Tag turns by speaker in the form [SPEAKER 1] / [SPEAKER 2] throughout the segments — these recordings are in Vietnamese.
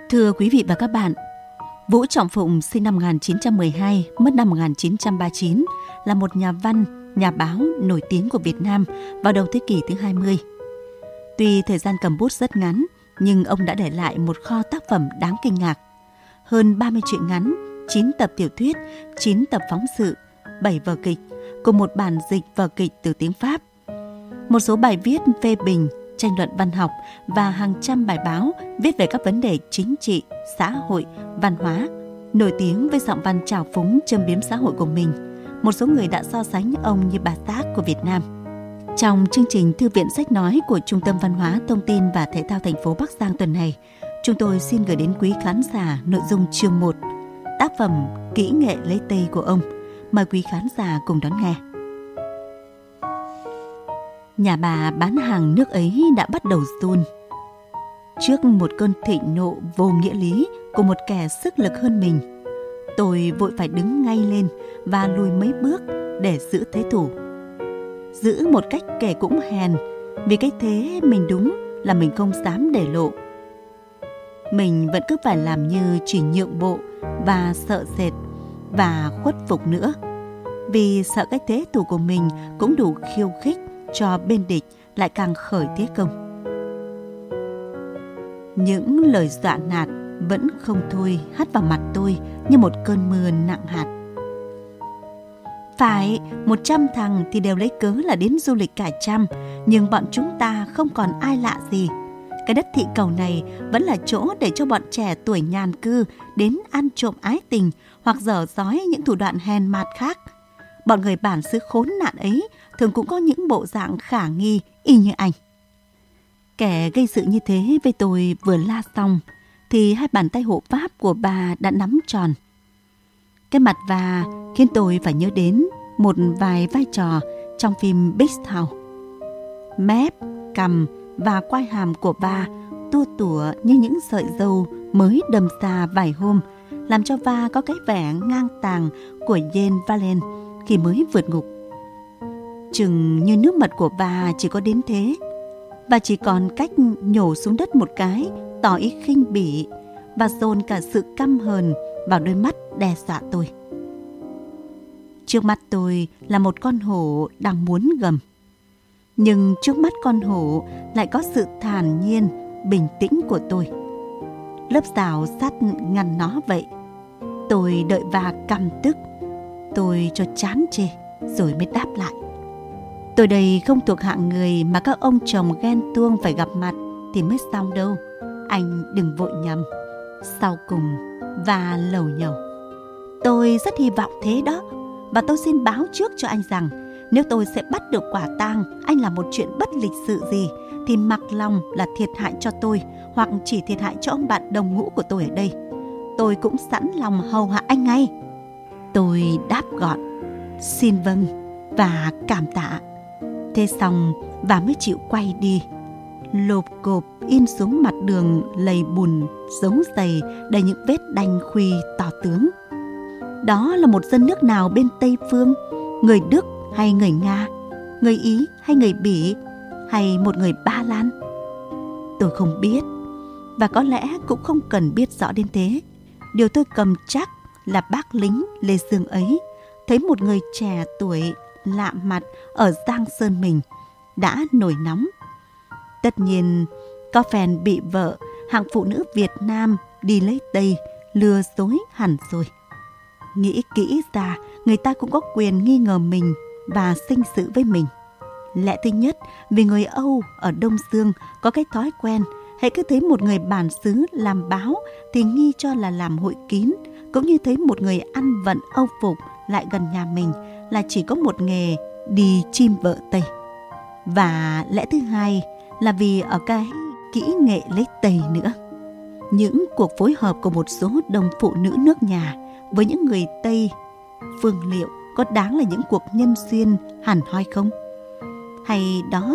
[SPEAKER 1] Thưa quý vị và các bạn, Vũ Trọng Phụng sinh năm 1912, mất năm 1939, là một nhà văn, nhà báo nổi tiếng của Việt Nam vào đầu thế kỷ thứ 20. Tuy thời gian cầm bút rất ngắn, nhưng ông đã để lại một kho tác phẩm đáng kinh ngạc. Hơn 30 truyện ngắn, 9 tập tiểu thuyết, 9 tập phóng sự, 7 vở kịch, cùng một bản dịch vở kịch từ tiếng Pháp. Một số bài viết phê bình, tranh luận văn học và hàng trăm bài báo viết về các vấn đề chính trị, xã hội, văn hóa. Nổi tiếng với giọng văn trào phúng châm biếm xã hội của mình, một số người đã so sánh ông như bà Tát của Việt Nam. Trong chương trình Thư viện Sách Nói của Trung tâm Văn hóa, Thông tin và Thể thao thành phố Bắc Giang tuần này, chúng tôi xin gửi đến quý khán giả nội dung chương 1, tác phẩm Kỹ nghệ lấy Tây của ông. Mời quý khán giả cùng đón nghe. Nhà bà bán hàng nước ấy đã bắt đầu run. Trước một cơn thịnh nộ vô nghĩa lý của một kẻ sức lực hơn mình, tôi vội phải đứng ngay lên và lùi mấy bước để giữ thế thủ. Giữ một cách kể cũng hèn, vì cái thế mình đúng là mình không dám để lộ. Mình vẫn cứ phải làm như chỉ nhượng bộ và sợ sệt và khuất phục nữa, vì sợ cái thế thủ của mình cũng đủ khiêu khích cho bên địch lại càng khởi thế công. Những lời dọa nạt vẫn không thôi hắt vào mặt tôi như một cơn mưa nặng hạt. Phải, 100 thằng thì đều lấy cớ là đến du lịch cả trăm, nhưng bọn chúng ta không còn ai lạ gì. Cái đất Thị Cầu này vẫn là chỗ để cho bọn trẻ tuổi nhàn cư đến ăn trộm ái tình hoặc dở dói những thủ đoạn hèn mạt khác. Bọn người bản xứ khốn nạn ấy thường cũng có những bộ dạng khả nghi y như anh. Kẻ gây sự như thế với tôi vừa la xong thì hai bàn tay hộ pháp của bà đã nắm tròn. Cái mặt bà khiến tôi phải nhớ đến một vài vai trò trong phim Beach House. Mép, cằm và quai hàm của bà tua tủa như những sợi râu mới đâm ra vài hôm, làm cho bà có cái vẻ ngang tàng của Jane Valen khi mới vượt ngục. Chừng như nước mật của bà chỉ có đến thế. Bà chỉ còn cách nhổ xuống đất một cái, tỏ ý khinh bỉ và dồn cả sự căm hờn vào đôi mắt đe dọa tôi. Trước mắt tôi là một con hổ đang muốn gầm, nhưng trước mắt con hổ lại có sự thản nhiên, bình tĩnh của tôi. Lớp rào sắt ngăn nó vậy. Tôi đợi bà căm tức, tôi cho chán chê rồi mới đáp lại. Tôi đây không thuộc hạng người mà các ông chồng ghen tuông phải gặp mặt thì mới xong đâu. Anh đừng vội nhầm. Sau cùng và lầu nhầu. Tôi rất hy vọng thế đó. Và tôi xin báo trước cho anh rằng nếu tôi sẽ bắt được quả tang anh làm một chuyện bất lịch sự gì thì mặc lòng là thiệt hại cho tôi hoặc chỉ thiệt hại cho ông bạn đồng ngũ của tôi ở đây. Tôi cũng sẵn lòng hầu hạ anh ngay. Tôi đáp gọn, xin vâng và cảm tạ. Thế xong bà mới chịu quay đi, lộp cộp in xuống mặt đường lầy bùn dấu giày đầy những vết đanh khuy to tướng. Đó là một dân nước nào bên Tây Phương, người Đức hay người Nga, người Ý hay người Bỉ, hay một người Ba Lan? Tôi không biết, và có lẽ cũng không cần biết rõ đến thế. Điều tôi cầm chắc là bác lính Lê Dương ấy thấy một người trẻ tuổi lạ mặt ở Giang Sơn mình đã nổi nóng. Tất nhiên có phen bị vợ hạng phụ nữ Việt Nam đi lấy Tây lừa dối hẳn rồi. Nghĩ kỹ ra, người ta cũng có quyền nghi ngờ mình và sinh sự với mình. Lẽ thứ nhất, vì người Âu ở Đông Dương có cái thói quen hễ cứ thấy một người bản xứ làm báo thì nghi cho là làm hội kín, cũng như thấy một người ăn vận Âu phục lại gần nhà mình là chỉ có một nghề đi chim vợ Tây. Và lẽ thứ hai là vì ở cái kỹ nghệ lấy Tây nữa. Những cuộc phối hợp của một số đồng phụ nữ nước nhà với những người Tây phương liệu có đáng là những cuộc nhân duyên hẳn hoi không? Hay đó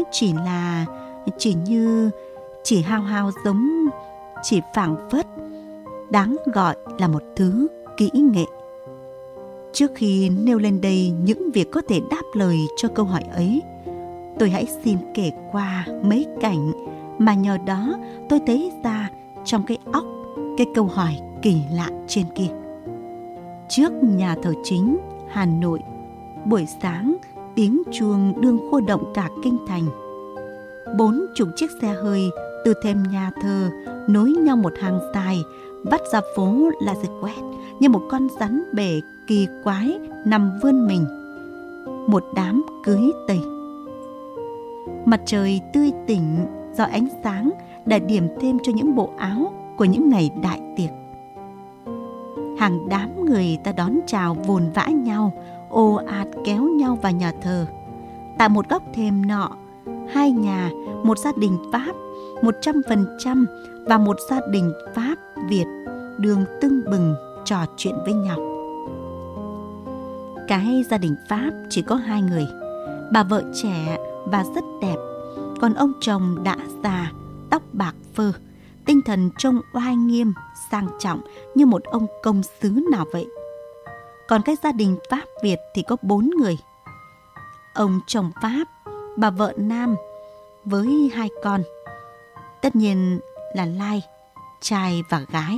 [SPEAKER 1] chỉ hao hao giống, chỉ phảng phất, đáng gọi là một thứ kỹ nghệ. Trước khi nêu lên đây những việc có thể đáp lời cho câu hỏi ấy, tôi hãy xin kể qua mấy cảnh mà nhờ đó tôi thấy ra trong cái óc cái câu hỏi kỳ lạ trên kia. Trước nhà thờ chính Hà Nội, buổi sáng tiếng chuông đương khô động cả kinh thành. 40 chiếc xe hơi từ thềm nhà thờ nối nhau một hàng dài, vắt ra phố La Quét như một con rắn bể kỳ quái nằm vươn mình. Một đám cưới Tây. Mặt trời tươi tỉnh do ánh sáng đã điểm thêm cho những bộ áo của những ngày đại tiệc. Hàng đám người ta đón chào vồn vã nhau, ồ ạt kéo nhau vào nhà thờ. Tại một góc thềm nọ, hai nhà, một gia đình Pháp 100% và một gia đình Pháp Việt đường tưng bừng trò chuyện với nhau. Cái gia đình Pháp chỉ có 2 người, bà vợ trẻ và rất đẹp, còn ông chồng đã già, tóc bạc phơ, tinh thần trông oai nghiêm, sang trọng như một ông công sứ nào vậy. Còn cái gia đình Pháp Việt thì có 4 người. Ông chồng Pháp, bà vợ Nam với 2 con. Tất nhiên là Lai, trai và gái.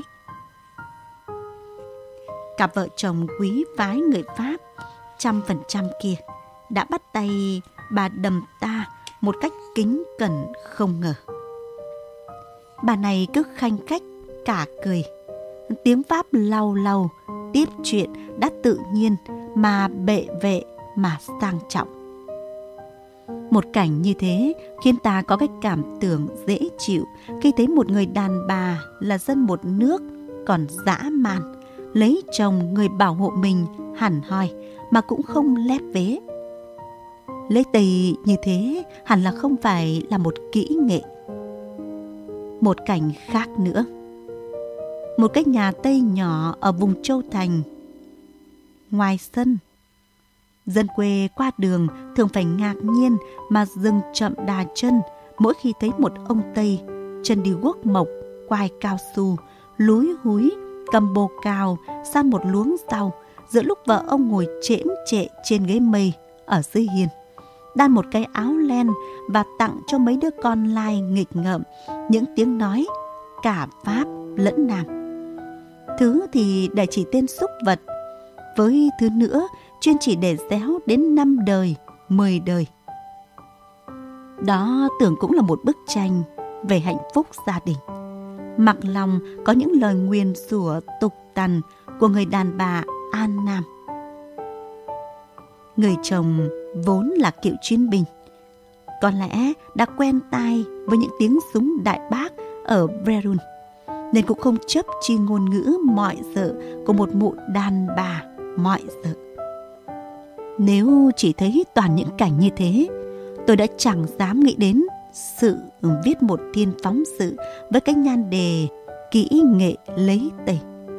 [SPEAKER 1] Cặp vợ chồng quý phái người Pháp 100% kia đã bắt tay bà đầm ta một cách kính cẩn không ngờ. Bà này cứ khanh khách cả cười. Tiếng Pháp lau lau, tiếp chuyện đã tự nhiên mà bệ vệ mà sang trọng. Một cảnh như thế khiến ta có cái cảm tưởng dễ chịu khi thấy một người đàn bà là dân một nước còn dã man, lấy chồng người bảo hộ mình hẳn hoi mà cũng không lép vế. Lễ Tây như thế hẳn là không phải là một kỹ nghệ. Một cảnh khác nữa. Một cái nhà Tây nhỏ ở vùng Châu Thành. Ngoài sân, dân quê qua đường thường phải ngạc nhiên mà dừng chậm đà chân mỗi khi thấy một ông Tây chân đi guốc mộc, quai cao su, lúi húi, cầm bồ cào san một luống rau giữa lúc vợ ông ngồi chễm chệ trên ghế mây ở dưới hiên, đan một cái áo len và tặng cho mấy đứa con lai nghịch ngợm những tiếng nói cả Pháp lẫn Nam. Thứ thì để chỉ tên súc vật, với thứ nữa chuyên chỉ để réo đến 5 đời, 10 đời. Đó tưởng cũng là một bức tranh về hạnh phúc gia đình. Mặc lòng có những lời nguyền rủa tục tằn của người đàn bà An Nam. Người chồng vốn là cựu chiến binh, có lẽ đã quen tai với những tiếng súng đại bác ở Verun, nên cũng không chấp chi ngôn ngữ mọi dợ của một mụ đàn bà mọi dợ. Nếu chỉ thấy toàn những cảnh như thế, tôi đã chẳng dám nghĩ đến sự viết một thiên phóng sự với cái nhan đề kỹ nghệ lấy Tây.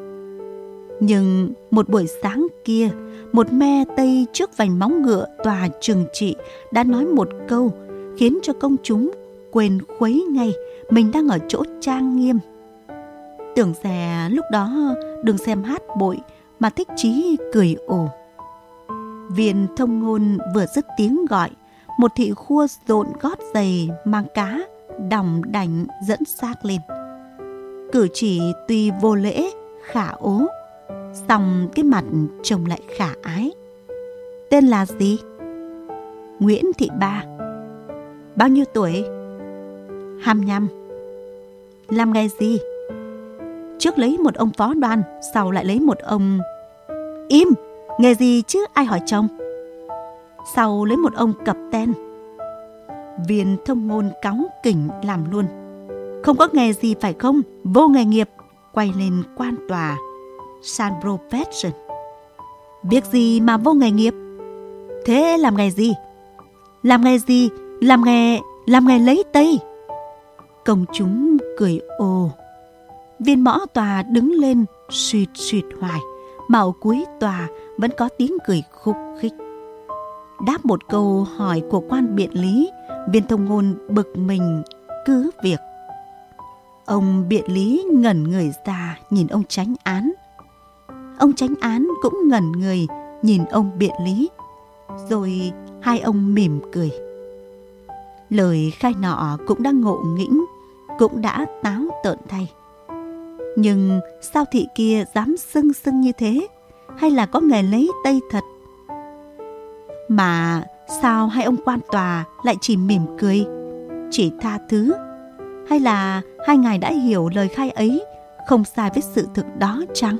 [SPEAKER 1] Nhưng một buổi sáng kia, một me Tây trước vành móng ngựa tòa trừng trị đã nói một câu khiến cho công chúng quên khuấy ngay mình đang ở chỗ trang nghiêm. Tưởng dè lúc đó đừng xem hát bội mà thích chí cười ồ. Viên thông ngôn vừa dứt tiếng gọi, một thị khua dộn gót giày mang cá đỏng đảnh dẫn xác lên. Cử chỉ tuy vô lễ khả ố, song cái mặt trông lại khả ái. Tên là gì? Nguyễn Thị Ba. Bao nhiêu tuổi? 25. Làm nghề gì? Trước lấy một ông phó đoan, sau lại lấy một ông... Im! Nghề gì chứ ai hỏi chồng? Sau lấy một ông cập ten. Viên thông ngôn cáu kỉnh làm luôn. Không có nghề gì phải không? Vô nghề nghiệp. Quay lên quan tòa. San profession. Việc gì mà vô nghề nghiệp? Thế làm nghề gì? Làm nghề gì? Làm nghề lấy Tây. Công chúng cười ồ. Viên mõ tòa đứng lên suýt suýt hoài, mà ở cuối tòa vẫn có tiếng cười khúc khích. Đáp một câu hỏi của quan biện lý, viên thông ngôn bực mình cứ việc. Ông biện lý ngẩn người ra nhìn ông chánh án. Ông chánh án cũng ngẩn người nhìn ông biện lý. Rồi hai ông mỉm cười. Lời khai nọ cũng đã ngộ nghĩnh, cũng đã táo tợn thay. Nhưng sao thị kia dám xưng xưng như thế? Hay là có nghề lấy Tây thật? Mà sao hai ông quan tòa lại chỉ mỉm cười, chỉ tha thứ? Hay là hai ngài đã hiểu lời khai ấy không sai với sự thực đó chăng?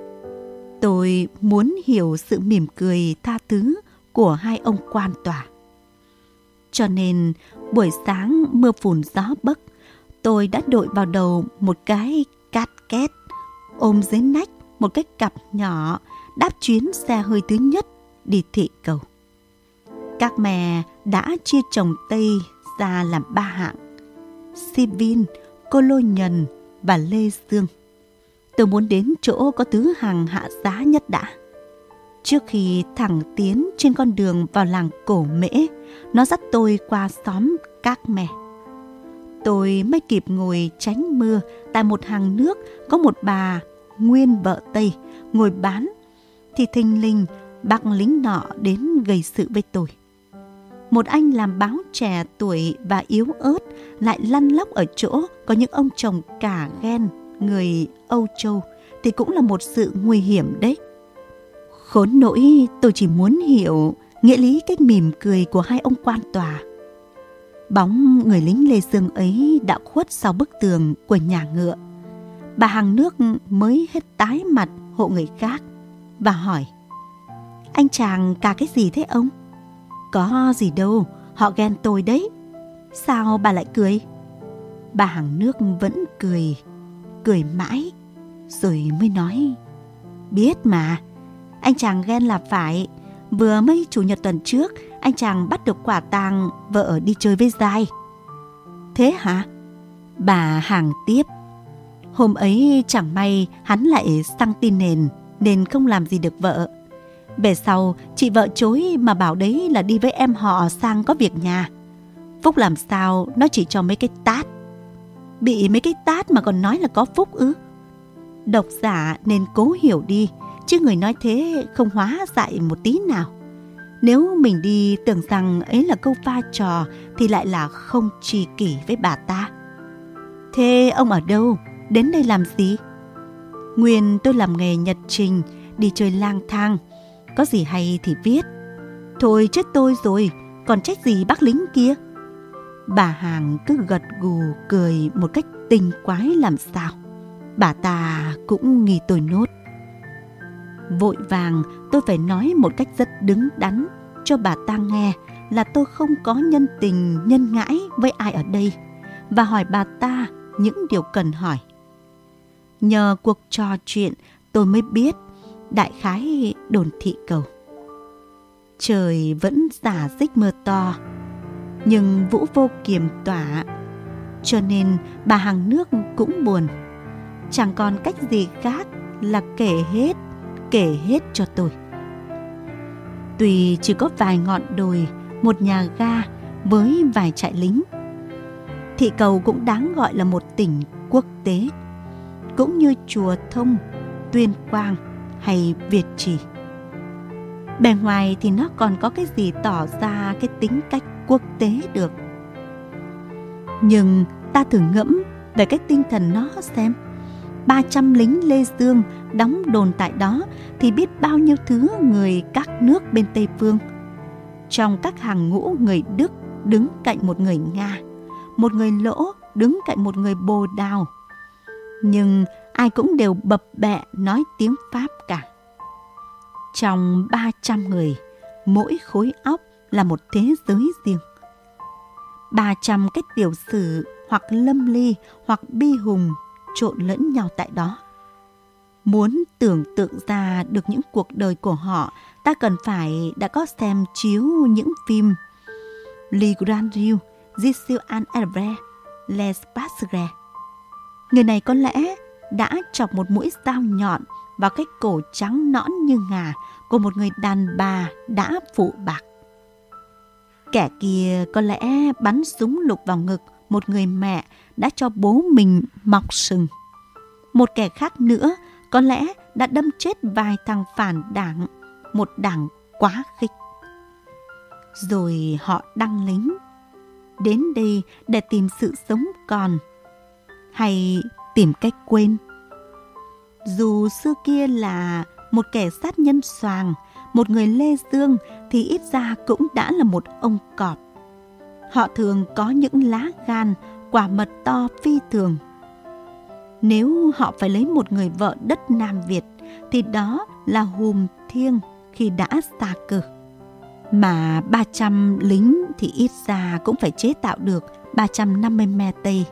[SPEAKER 1] Tôi muốn hiểu sự mỉm cười tha thứ của hai ông quan tòa. Cho nên buổi sáng mưa phùn gió bấc, tôi đã đội vào đầu một cái cát két, ôm dưới nách một cái cặp nhỏ, đáp chuyến xe hơi thứ nhất đi thị cầu. Các mẹ đã chia chồng Tây ra làm 3 hạng: Si Vin, Cô Lô Nhân và Lê Dương. Tôi muốn đến chỗ có thứ hàng hạ giá nhất đã. Trước khi thẳng tiến trên con đường vào làng Cổ Mễ, nó dắt tôi qua xóm Các Mè. Tôi mới kịp ngồi tránh mưa tại một hàng nước có một bà nguyên vợ Tây ngồi bán, thì thình lình bác lính nọ đến gây sự với tôi. Một anh làm báo trẻ tuổi và yếu ớt lại lăn lóc ở chỗ có những ông chồng cả ghen người Âu Châu thì cũng là một sự nguy hiểm đấy. Khốn nỗi tôi chỉ muốn hiểu nghĩa lý cách mỉm cười của hai ông quan tòa. Bóng người lính Lê Dương ấy đã khuất sau bức tường của nhà ngựa. Bà hàng nước mới hết tái mặt hộ người khác và hỏi: Anh chàng cả cái gì thế ông? Có gì đâu, họ ghen tôi đấy. Sao bà lại cười? Bà hàng nước vẫn cười, cười mãi, rồi mới nói: Biết mà, anh chàng ghen là phải. Vừa mới chủ nhật tuần trước, anh chàng bắt được quả tang vợ đi chơi với giai. Thế hả? Bà hàng tiếp: Hôm ấy chẳng may hắn lại xăng tin nên không làm gì được vợ. Về sau chị vợ chối mà bảo đấy là đi với em họ sang có việc nhà. Phúc làm sao nó chỉ cho mấy cái tát. Bị mấy cái tát mà còn nói là có phúc ư? Độc giả nên cố hiểu đi, chứ người nói thế không hóa dại một tí nào. Nếu mình đi tưởng rằng ấy là câu pha trò thì lại là không tri kỷ với bà ta. Thế ông ở đâu? Đến đây làm gì? Nguyên tôi làm nghề nhật trình, đi chơi lang thang. Có gì hay thì viết. Thôi chết tôi rồi, còn trách gì bác lính kia? Bà hàng cứ gật gù cười một cách tinh quái làm sao. Bà ta cũng nghi tôi nốt. Vội vàng tôi phải nói một cách rất đứng đắn cho bà ta nghe là tôi không có nhân tình nhân ngãi với ai ở đây, và hỏi bà ta những điều cần hỏi. Nhờ cuộc trò chuyện tôi mới biết đại khái đồn thị cầu. Trời vẫn rả rích mưa to, nhưng vũ vô kiềm tỏa, cho nên bà hàng nước cũng buồn. Chẳng còn cách gì khác là kể hết cho tôi. Tuy chỉ có vài ngọn đồi, một nhà ga với vài trại lính, thị cầu cũng đáng gọi là một tỉnh quốc tế, cũng như Chùa Thông, Tuyên Quang hay Việt Trì. Bề ngoài thì nó còn có cái gì tỏ ra cái tính cách quốc tế được. Nhưng ta thử ngẫm về cái tinh thần nó xem. 300 lính Lê Dương đóng đồn tại đó thì biết bao nhiêu thứ người các nước bên Tây Phương. Trong các hàng ngũ, người Đức đứng cạnh một người Nga, một người Lỗ đứng cạnh một người Bồ Đào. Nhưng ai cũng đều bập bẹ nói tiếng Pháp cả. Trong 300 người, mỗi khối óc là một thế giới riêng. 300 cái tiểu sử hoặc lâm ly hoặc bi hùng trộn lẫn nhau tại đó. Muốn tưởng tượng ra được những cuộc đời của họ, ta cần phải đã có xem chiếu những phim Le Grand Rue, Gilles Albert, Les Passeres. Người này có lẽ đã chọc một mũi dao nhọn vào cái cổ trắng nõn như ngà của một người đàn bà đã phụ bạc. Kẻ kia có lẽ bắn súng lục vào ngực một người mẹ đã cho bố mình mọc sừng. Một kẻ khác nữa có lẽ đã đâm chết vài thằng phản đảng, một đảng quá khích. Rồi họ đăng lính đến đây để tìm sự sống còn, hay tìm cách quên. Dù xưa kia là một kẻ sát nhân xoàng, một người lê dương, thì ít ra cũng đã là một ông cọp. Họ thường có những lá gan, quả mật to phi thường. Nếu họ phải lấy một người vợ đất Nam Việt, thì đó là Hùm Thiêng khi đã xa cơ. Mà 300 lính thì ít ra cũng phải chế tạo được 350 me tây.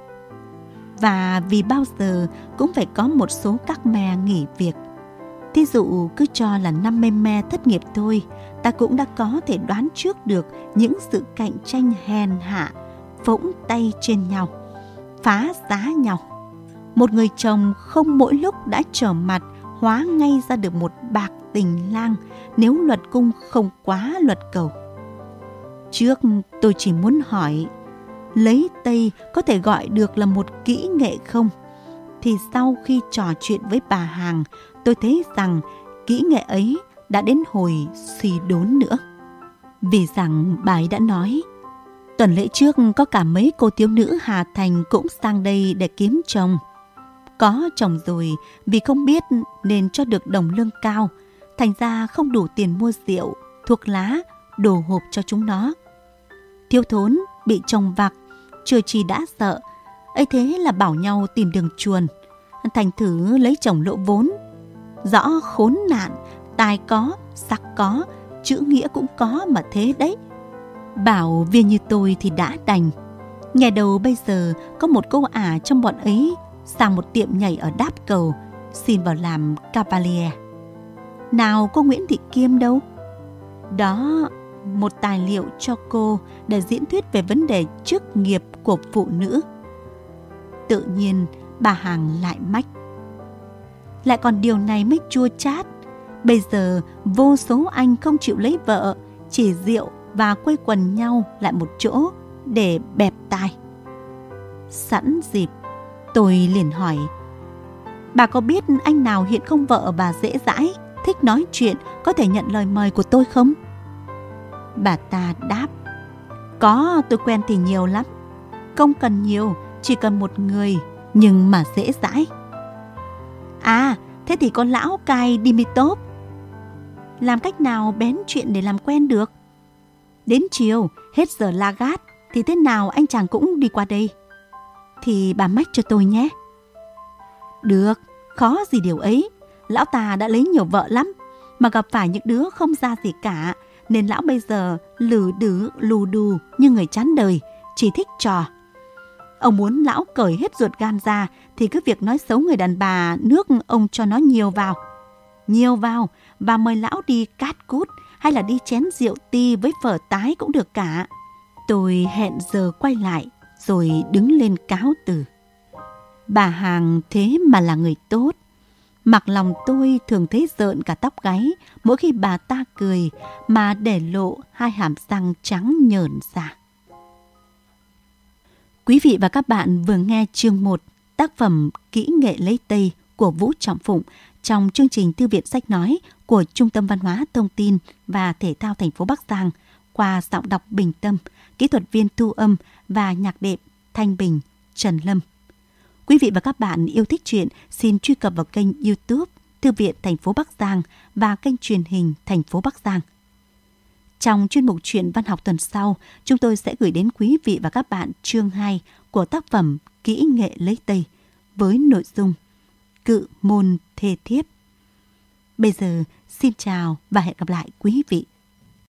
[SPEAKER 1] Và vì bao giờ cũng phải có một số các me nghỉ việc. Thí dụ cứ cho là 50 me thất nghiệp thôi, ta cũng đã có thể đoán trước được những sự cạnh tranh hèn hạ, phỗng tay trên nhau, phá giá nhau. Một người chồng không mỗi lúc đã trở mặt hóa ngay ra được một bạc tình lang nếu luật cung không quá luật cầu. Trước tôi chỉ muốn hỏi, lấy Tây có thể gọi được là một kỹ nghệ không? Thì sau khi trò chuyện với bà hàng, tôi thấy rằng kỹ nghệ ấy đã đến hồi suy đốn nữa. Vì rằng bà ấy đã nói, tuần lễ trước có cả mấy cô thiếu nữ Hà Thành cũng sang đây để kiếm chồng. Có chồng rồi vì không biết nên cho được đồng lương cao, thành ra không đủ tiền mua rượu, thuốc lá, đồ hộp cho chúng nó. Thiếu thốn, bị chồng vặt, chưa chi đã sợ, ấy thế là bảo nhau tìm đường chuồn, thành thử lấy chồng lỗ vốn. Rõ khốn nạn, tài có, sắc có, chữ nghĩa cũng có mà thế đấy. Bảo viên như tôi thì đã đành. Ngày đầu bây giờ có một cô ả trong bọn ấy sang một tiệm nhảy ở Đáp Cầu, xin vào làm cavalier. Nào cô Nguyễn Thị Kiêm đâu? Đó, một tài liệu cho cô để diễn thuyết về vấn đề chức nghiệp của phụ nữ. Tự nhiên bà hàng lại mách. Lại còn điều này mới chua chát. Bây giờ vô số anh không chịu lấy vợ, chỉ rượu và quây quần nhau lại một chỗ để bẹp tai. Sẵn dịp, tôi liền hỏi, bà có biết anh nào hiện không vợ và dễ dãi, thích nói chuyện, có thể nhận lời mời của tôi không? Bà ta đáp, có, tôi quen thì nhiều lắm. Không cần nhiều, chỉ cần một người, nhưng mà dễ dãi. À, thế thì có lão cai Dimitov. Làm cách nào bén chuyện để làm quen được? Đến chiều, hết giờ la gát, thì thế nào anh chàng cũng đi qua đây. Thì bà mách cho tôi nhé. Được, khó gì điều ấy. Lão ta đã lấy nhiều vợ lắm, mà gặp phải những đứa không ra gì cả, nên lão bây giờ lử đứ lù đù như người chán đời, chỉ thích trò. Ông muốn lão cởi hết ruột gan ra thì cứ việc nói xấu người đàn bà nước ông cho nó nhiều vào và mời lão đi cát cút hay là đi chén rượu ti với phở tái cũng được cả. Tôi hẹn giờ quay lại rồi đứng lên cáo từ. Bà hàng thế mà là người tốt. Mặc lòng tôi thường thấy rợn cả tóc gáy mỗi khi bà ta cười mà để lộ hai hàm răng trắng nhờn ra. Quý vị và các bạn vừa nghe chương 1 tác phẩm Kỹ nghệ lấy Tây của Vũ Trọng Phụng trong chương trình Thư viện Sách Nói của Trung tâm Văn hóa Thông tin và Thể thao thành phố Bắc Giang qua giọng đọc Bình Tâm, kỹ thuật viên thu âm và nhạc đệm Thanh Bình, Trần Lâm. Quý vị và các bạn yêu thích truyện xin truy cập vào kênh YouTube Thư viện thành phố Bắc Giang và kênh truyền hình thành phố Bắc Giang. Trong chuyên mục truyện văn học tuần sau, chúng tôi sẽ gửi đến quý vị và các bạn chương 2 của tác phẩm Kỹ nghệ lấy Tây với nội dung Cự môn thê thiếp. Bây giờ, xin chào và hẹn gặp lại quý vị.